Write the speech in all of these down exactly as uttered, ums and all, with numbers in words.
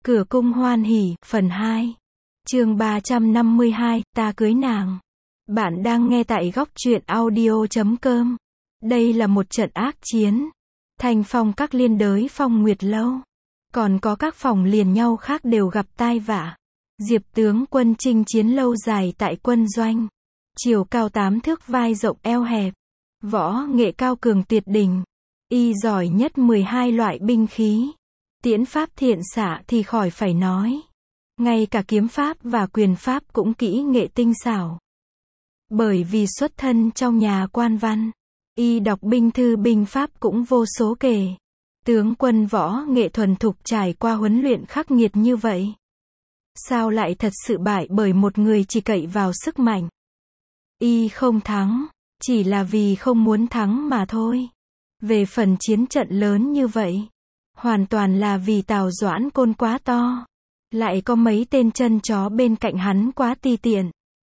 Cửa cung hoan hỉ, phần hai. Chương ba trăm năm mươi hai, ta cưới nàng. Bạn đang nghe tại góc truyện audio chấm com. Đây là một trận ác chiến. Thành phòng các liên đới Phong Nguyệt Lâu. Còn có các phòng liền nhau khác đều gặp tai vạ. Diệp tướng quân chinh chiến lâu dài tại quân doanh. Chiều cao tám thước, vai rộng eo hẹp. Võ nghệ cao cường tuyệt đỉnh. Y giỏi nhất mười hai loại binh khí. Tiễn pháp thiện xạ thì khỏi phải nói. Ngay cả kiếm pháp và quyền pháp cũng kỹ nghệ tinh xảo. Bởi vì xuất thân trong nhà quan văn, y đọc binh thư binh pháp cũng vô số kể. Tướng quân võ nghệ thuần thục trải qua huấn luyện khắc nghiệt như vậy. Sao lại thật sự bại bởi một người chỉ cậy vào sức mạnh? Y không thắng, chỉ là vì không muốn thắng mà thôi. Về phần chiến trận lớn như vậy, hoàn toàn là vì Tào Doãn Côn quá to. Lại có mấy tên chân chó bên cạnh hắn quá ti tiện.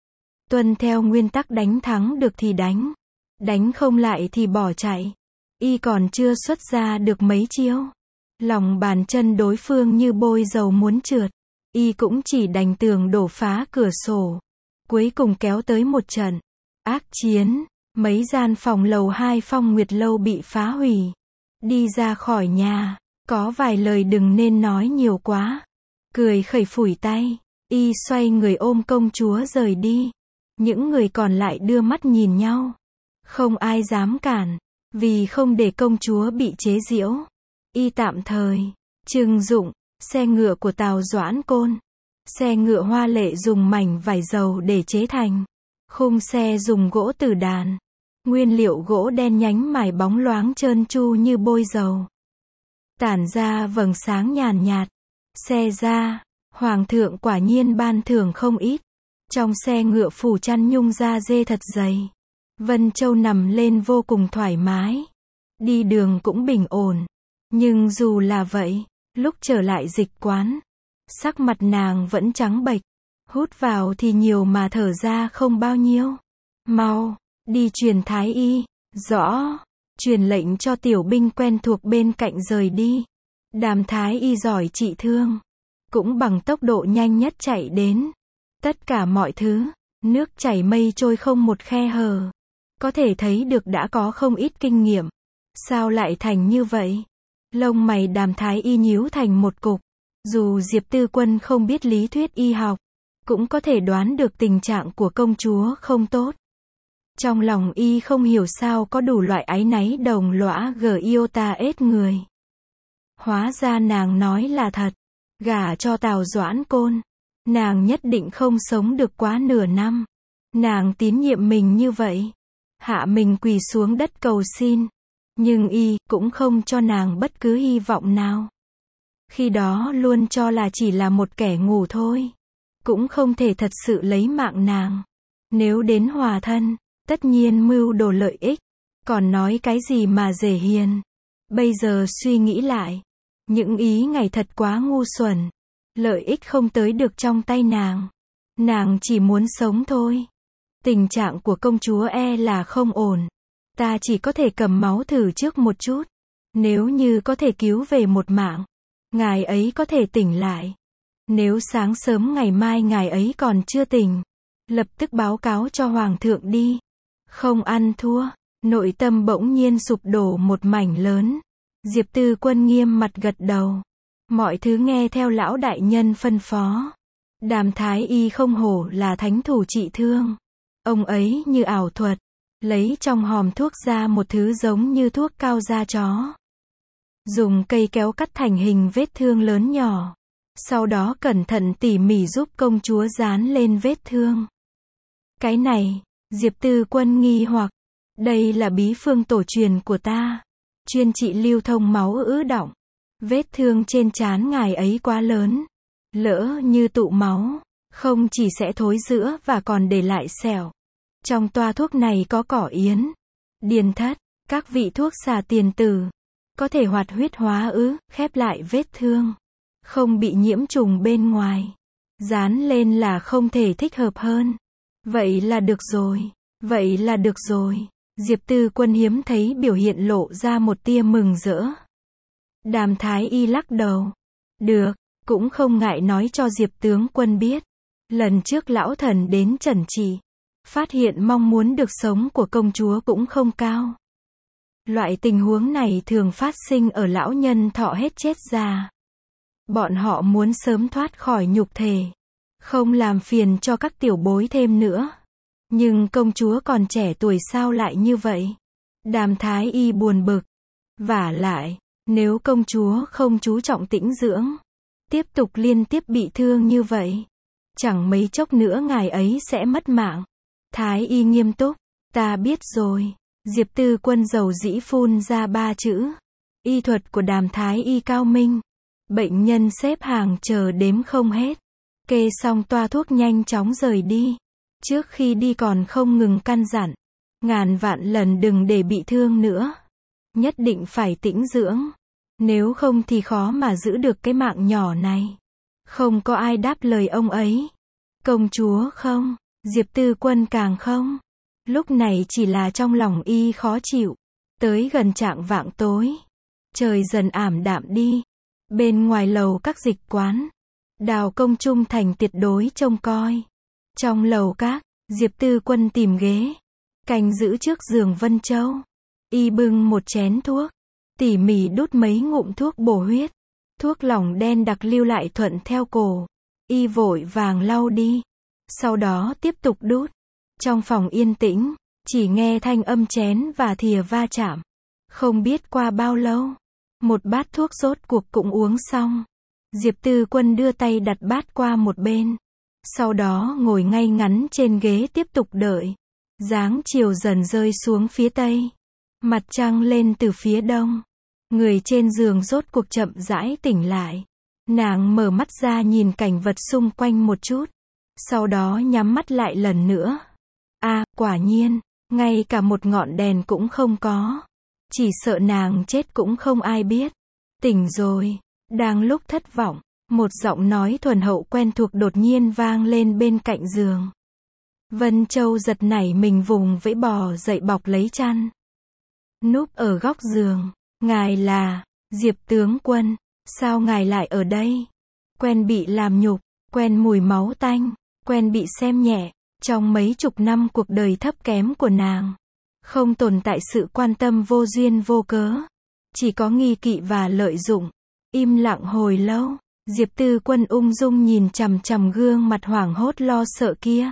Tuân theo nguyên tắc đánh thắng được thì đánh. Đánh không lại thì bỏ chạy. Y còn chưa xuất ra được mấy chiêu. Lòng bàn chân đối phương như bôi dầu muốn trượt. Y cũng chỉ đành tường đổ phá cửa sổ. Cuối cùng kéo tới một trận ác chiến. Mấy gian phòng lầu hai Phong Nguyệt Lâu bị phá hủy. Đi ra khỏi nhà, có vài lời đừng nên nói nhiều quá. Cười khẩy phủi tay, y xoay người ôm công chúa rời đi. Những người còn lại đưa mắt nhìn nhau. Không ai dám cản, vì không để công chúa bị chế giễu. Y tạm thời trưng dụng xe ngựa của Tào Doãn Côn. Xe ngựa hoa lệ dùng mảnh vải dầu để chế thành. Khung xe dùng gỗ tử đàn. Nguyên liệu gỗ đen nhánh mài bóng loáng trơn tru như bôi dầu. Tản ra vầng sáng nhàn nhạt. Xe ra, hoàng thượng quả nhiên ban thưởng không ít. Trong xe ngựa phủ chăn nhung da dê thật dày. Vân Châu nằm lên vô cùng thoải mái. Đi đường cũng bình ổn. Nhưng dù là vậy, lúc trở lại dịch quán, sắc mặt nàng vẫn trắng bệch. Hút vào thì nhiều mà thở ra không bao nhiêu. Mau, đi truyền thái y. Rõ. Truyền lệnh cho tiểu binh quen thuộc bên cạnh rời đi. Đàm thái y giỏi trị thương. Cũng bằng tốc độ nhanh nhất chạy đến. Tất cả mọi thứ, nước chảy mây trôi không một khe hở. Có thể thấy được đã có không ít kinh nghiệm. Sao lại thành như vậy? Lông mày đàm thái y nhíu thành một cục. Dù Diệp Tư Quân không biết lý thuyết y học, cũng có thể đoán được tình trạng của công chúa không tốt. Trong lòng y không hiểu sao có đủ loại áy náy đồng lõa gờ iota ết người. Hóa ra nàng nói là thật. Gả cho Tào Doãn Côn, nàng nhất định không sống được quá nửa năm. Nàng tín nhiệm mình như vậy. Hạ mình quỳ xuống đất cầu xin. Nhưng y cũng không cho nàng bất cứ hy vọng nào. Khi đó luôn cho là chỉ là một kẻ ngu thôi. Cũng không thể thật sự lấy mạng nàng. Nếu đến hòa thân, tất nhiên mưu đồ lợi ích. Còn nói cái gì mà dễ hiền. Bây giờ suy nghĩ lại, những ý ngày thật quá ngu xuẩn. Lợi ích không tới được trong tay nàng. Nàng chỉ muốn sống thôi. Tình trạng của công chúa e là không ổn. Ta chỉ có thể cầm máu thử trước một chút. Nếu như có thể cứu về một mạng, ngài ấy có thể tỉnh lại. Nếu sáng sớm ngày mai ngài ấy còn chưa tỉnh, lập tức báo cáo cho hoàng thượng đi. Không ăn thua. Nội tâm bỗng nhiên sụp đổ một mảnh lớn. Diệp Tư Quân nghiêm mặt gật đầu. Mọi thứ nghe theo lão đại nhân phân phó. Đàm thái y không hổ là thánh thủ trị thương. Ông ấy như ảo thuật, lấy trong hòm thuốc ra một thứ giống như thuốc cao da chó. Dùng cây kéo cắt thành hình vết thương lớn nhỏ. Sau đó cẩn thận tỉ mỉ giúp công chúa dán lên vết thương. Cái này, Diệp Tư Quân nghi hoặc. Đây là bí phương tổ truyền của ta. Chuyên trị lưu thông máu ứ đọng. Vết thương trên trán ngài ấy quá lớn. Lỡ như tụ máu, không chỉ sẽ thối rữa và còn để lại sẹo. Trong toa thuốc này có cỏ yến, điền thất, các vị thuốc xà tiền tử. Có thể hoạt huyết hóa ứ, khép lại vết thương. Không bị nhiễm trùng bên ngoài. Dán lên là không thể thích hợp hơn. Vậy là được rồi. Vậy là được rồi. Diệp Tư Quân hiếm thấy biểu hiện lộ ra một tia mừng rỡ. Đàm thái y lắc đầu. Được, cũng không ngại nói cho Diệp tướng quân biết. Lần trước lão thần đến trần trị, phát hiện mong muốn được sống của công chúa cũng không cao. Loại tình huống này thường phát sinh ở lão nhân thọ hết chết già. Bọn họ muốn sớm thoát khỏi nhục thể, không làm phiền cho các tiểu bối thêm nữa. Nhưng công chúa còn trẻ tuổi sao lại như vậy? Đàm Thái Y buồn bực. Vả lại, nếu công chúa không chú trọng tĩnh dưỡng, tiếp tục liên tiếp bị thương như vậy, chẳng mấy chốc nữa ngài ấy sẽ mất mạng. Thái Y nghiêm túc, ta biết rồi. Diệp Tư Quân dầu dĩ phun ra ba chữ. Y thuật của Đàm Thái Y cao minh. Bệnh nhân xếp hàng chờ đếm không hết. Kê xong toa thuốc nhanh chóng rời đi. Trước khi đi còn không ngừng căn dặn. Ngàn vạn lần đừng để bị thương nữa. Nhất định phải tĩnh dưỡng. Nếu không thì khó mà giữ được cái mạng nhỏ này. Không có ai đáp lời ông ấy. Công chúa không. Diệp Tư Quân càng không. Lúc này chỉ là trong lòng y khó chịu. Tới gần chạng vạng tối. Trời dần ảm đạm đi. Bên ngoài lầu các dịch quán, Đào Công trung thành tuyệt đối trông coi. Trong lầu các, Diệp Tư Quân tìm ghế, canh giữ trước giường Vân Châu. Y bưng một chén thuốc, tỉ mỉ đút mấy ngụm thuốc bổ huyết. Thuốc lỏng đen đặc lưu lại thuận theo cổ. Y vội vàng lau đi. Sau đó tiếp tục đút. Trong phòng yên tĩnh, chỉ nghe thanh âm chén và thìa va chạm. Không biết qua bao lâu, một bát thuốc rốt cuộc cũng uống xong. Diệp Tư Quân đưa tay đặt bát qua một bên. Sau đó ngồi ngay ngắn trên ghế tiếp tục đợi. Dáng chiều dần rơi xuống phía tây. Mặt trăng lên từ phía đông. Người trên giường rốt cuộc chậm rãi tỉnh lại. Nàng mở mắt ra nhìn cảnh vật xung quanh một chút. Sau đó nhắm mắt lại lần nữa. À, quả nhiên, ngay cả một ngọn đèn cũng không có. Chỉ sợ nàng chết cũng không ai biết. Tỉnh rồi. Đang lúc thất vọng, một giọng nói thuần hậu quen thuộc đột nhiên vang lên bên cạnh giường. Vân Châu giật nảy mình vùng vẫy bò dậy bọc lấy chăn. Núp ở góc giường. Ngài là Diệp tướng quân. Sao ngài lại ở đây? Quen bị làm nhục, quen mùi máu tanh, quen bị xem nhẹ. Trong mấy chục năm cuộc đời thấp kém của nàng, không tồn tại sự quan tâm vô duyên vô cớ. Chỉ có nghi kỵ và lợi dụng. Im lặng hồi lâu, Diệp Tư Quân ung dung nhìn chằm chằm gương mặt hoảng hốt lo sợ kia.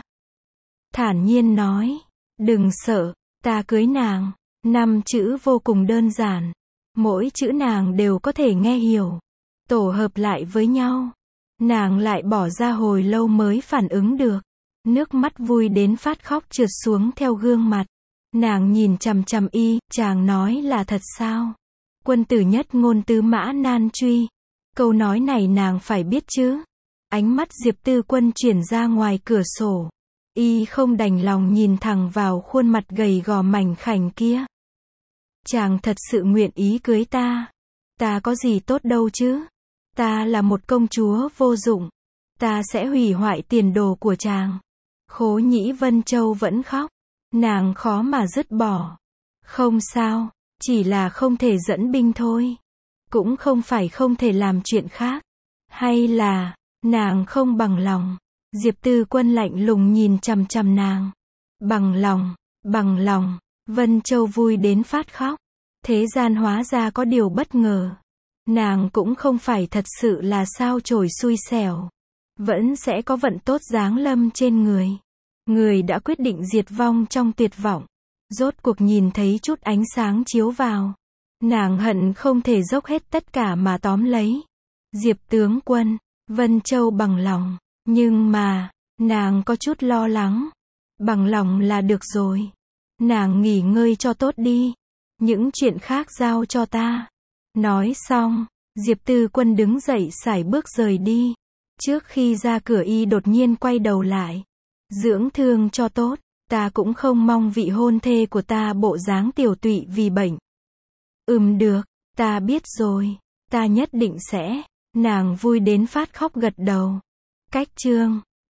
Thản nhiên nói, đừng sợ, ta cưới nàng. Năm chữ vô cùng đơn giản. Mỗi chữ nàng đều có thể nghe hiểu. Tổ hợp lại với nhau. Nàng lại bỏ ra hồi lâu mới phản ứng được. Nước mắt vui đến phát khóc trượt xuống theo gương mặt. Nàng nhìn chằm chằm y, chàng nói là thật sao? Quân tử nhất ngôn tứ mã nan truy. Câu nói này nàng phải biết chứ. Ánh mắt Diệp Tư Quân chuyển ra ngoài cửa sổ. Y không đành lòng nhìn thẳng vào khuôn mặt gầy gò mảnh khảnh kia. Chàng thật sự nguyện ý cưới ta. Ta có gì tốt đâu chứ. Ta là một công chúa vô dụng. Ta sẽ hủy hoại tiền đồ của chàng. Khố Nhĩ Vân Châu vẫn khóc. Nàng khó mà dứt bỏ. Không sao, chỉ là không thể dẫn binh thôi. Cũng không phải không thể làm chuyện khác. Hay là, nàng không bằng lòng. Diệp Tư Quân lạnh lùng nhìn chằm chằm nàng. Bằng lòng, bằng lòng. Vân Châu vui đến phát khóc. Thế gian hóa ra có điều bất ngờ. Nàng cũng không phải thật sự là sao chổi xui xẻo. Vẫn sẽ có vận tốt giáng lâm trên người. Người đã quyết định diệt vong trong tuyệt vọng. Rốt cuộc nhìn thấy chút ánh sáng chiếu vào. Nàng hận không thể dốc hết tất cả mà tóm lấy. Diệp tướng quân, Vân Châu bằng lòng. Nhưng mà, nàng có chút lo lắng. Bằng lòng là được rồi. Nàng nghỉ ngơi cho tốt đi. Những chuyện khác giao cho ta. Nói xong, Diệp Tư Quân đứng dậy sải bước rời đi. Trước khi ra cửa y đột nhiên quay đầu lại. Dưỡng thương cho tốt. Ta cũng không mong vị hôn thê của ta bộ dáng tiểu tụy vì bệnh. Ừm được, ta biết rồi. Ta nhất định sẽ. Nàng vui đến phát khóc gật đầu. Cách chương